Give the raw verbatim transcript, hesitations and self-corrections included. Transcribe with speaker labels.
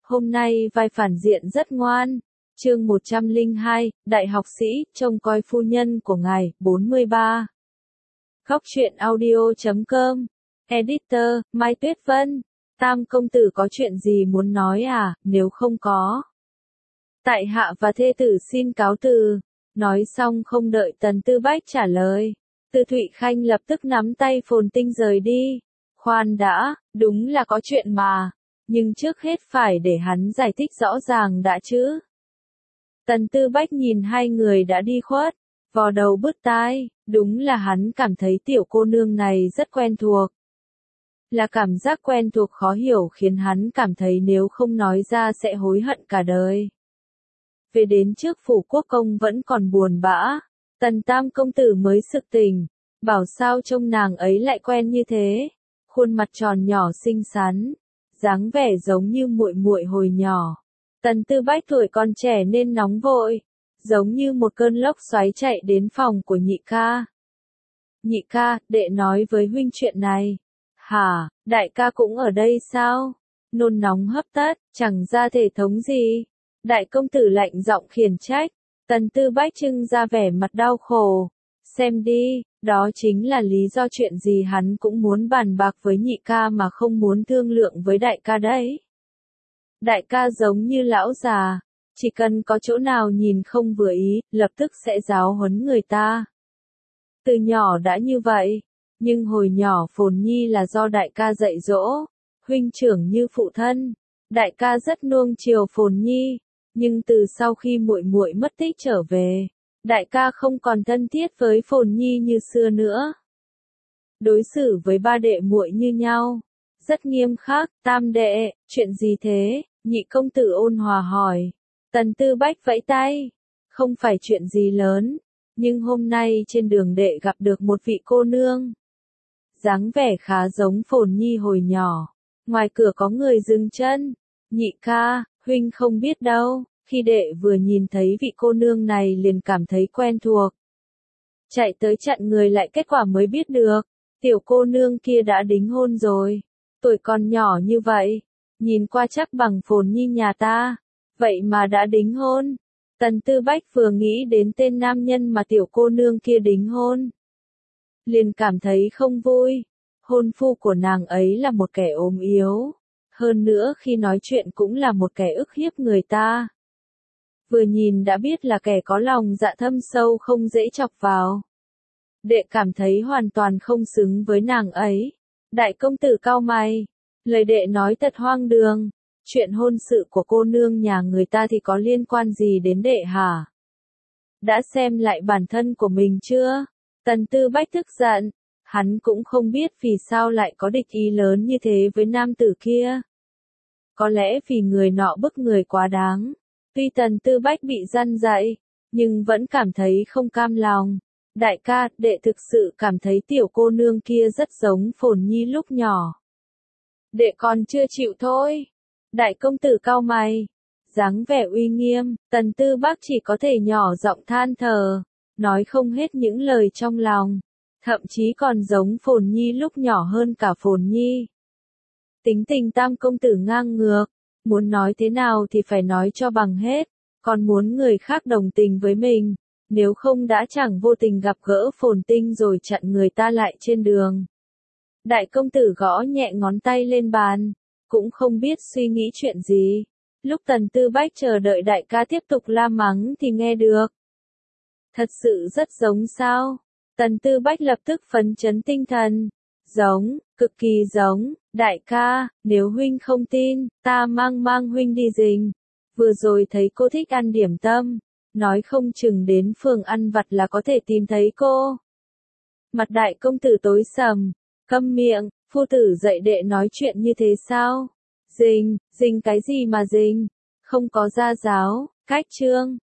Speaker 1: Hôm nay vai phản diện rất ngoan. Chương một trăm lẻ hai, Đại học sĩ, trông coi phu nhân của ngài, bốn mươi ba. Góc truyện audio chấm com. Editor, Mai Tuyết Vân. Tam công tử có chuyện gì muốn nói à, nếu không có. Tại hạ và thê tử xin cáo từ. Nói xong không đợi Tần Tư Bách trả lời. Từ Thụy Khanh lập tức nắm tay Phồn Tinh rời đi. Khoan đã, đúng là có chuyện mà. Nhưng trước hết phải để hắn giải thích rõ ràng đã chứ. Tần Tư Bách nhìn hai người đã đi khuất, vò đầu bứt tai, đúng là hắn cảm thấy tiểu cô nương này rất quen thuộc. Là cảm giác quen thuộc khó hiểu khiến hắn cảm thấy nếu không nói ra sẽ hối hận cả đời. Về đến trước phủ quốc công vẫn còn buồn bã, Tần Tam công tử mới sực tỉnh, bảo sao trông nàng ấy lại quen như thế, khuôn mặt tròn nhỏ xinh xắn, dáng vẻ giống như muội muội hồi nhỏ. Tần Tư Bách tuổi còn trẻ nên nóng vội, giống như một cơn lốc xoáy chạy đến phòng của nhị ca. Nhị ca, đệ nói với huynh chuyện này. Hả, đại ca cũng ở đây sao? Nôn nóng hấp tấp, chẳng ra thể thống gì. Đại công tử lạnh giọng khiển trách. Tần Tư Bách trưng ra vẻ mặt đau khổ. Xem đi, đó chính là lý do chuyện gì hắn cũng muốn bàn bạc với nhị ca mà không muốn thương lượng với đại ca đấy. Đại ca giống như lão già, chỉ cần có chỗ nào nhìn không vừa ý, lập tức sẽ giáo huấn người ta. Từ nhỏ đã như vậy, nhưng hồi nhỏ Phồn Nhi là do đại ca dạy dỗ, huynh trưởng như phụ thân, đại ca rất nuông chiều Phồn Nhi, nhưng từ sau khi muội muội mất tích trở về, đại ca không còn thân thiết với Phồn Nhi như xưa nữa. Đối xử với ba đệ muội như nhau, rất nghiêm khắc. Tam đệ, chuyện gì thế? Nhị công tử ôn hòa hỏi. Tần Tư Bách vẫy tay. Không phải chuyện gì lớn, nhưng hôm nay trên đường đệ gặp được một vị cô nương. Dáng vẻ khá giống Phồn Nhi hồi nhỏ. Ngoài cửa có người dừng chân. Nhị ca, huynh không biết đâu. Khi đệ vừa nhìn thấy vị cô nương này liền cảm thấy quen thuộc. Chạy tới chặn người lại kết quả mới biết được. Tiểu cô nương kia đã đính hôn rồi. Tuổi còn nhỏ như vậy, nhìn qua chắc bằng Phồn Nhi nhà ta, vậy mà đã đính hôn. Tần Tư Bách vừa nghĩ đến tên nam nhân mà tiểu cô nương kia đính hôn, liền cảm thấy không vui. Hôn phu của nàng ấy là một kẻ ốm yếu, hơn nữa khi nói chuyện cũng là một kẻ ức hiếp người ta. Vừa nhìn đã biết là kẻ có lòng dạ thâm sâu không dễ chọc vào. Đệ cảm thấy hoàn toàn không xứng với nàng ấy. Đại công tử cau mày, lời đệ nói thật hoang đường, chuyện hôn sự của cô nương nhà người ta thì có liên quan gì đến đệ hả? Đã xem lại bản thân của mình chưa? Tần Tư Bách tức giận, hắn cũng không biết vì sao lại có địch ý lớn như thế với nam tử kia. Có lẽ vì người nọ bức người quá đáng. Tuy Tần Tư Bách bị răn dạy, nhưng vẫn cảm thấy không cam lòng. Đại ca, đệ thực sự cảm thấy tiểu cô nương kia rất giống Phồn Nhi lúc nhỏ. Đệ còn chưa chịu thôi. Đại công tử cau mày, dáng vẻ uy nghiêm. Tần Tư Bách chỉ có thể nhỏ giọng than thở, nói không hết những lời trong lòng. Thậm chí còn giống Phồn Nhi lúc nhỏ hơn cả Phồn Nhi. Tính tình Tam công tử ngang ngược, muốn nói thế nào thì phải nói cho bằng hết, còn muốn người khác đồng tình với mình. Nếu không đã chẳng vô tình gặp gỡ Phồn Tinh rồi chặn người ta lại trên đường. Đại công tử gõ nhẹ ngón tay lên bàn, cũng không biết suy nghĩ chuyện gì. Lúc Tần Tư Bách chờ đợi đại ca tiếp tục la mắng thì nghe được. Thật sự rất giống sao? Tần Tư Bách lập tức phấn chấn tinh thần. Giống, cực kỳ giống. Đại ca, nếu huynh không tin, ta mang mang huynh đi rình. Vừa rồi thấy cô thích ăn điểm tâm. Nói không chừng đến phường ăn vặt là có thể tìm thấy cô. Mặt đại công tử tối sầm, câm miệng, phu tử dạy đệ nói chuyện như thế sao? Rình, rình cái gì mà rình? Không có gia giáo, cách chương.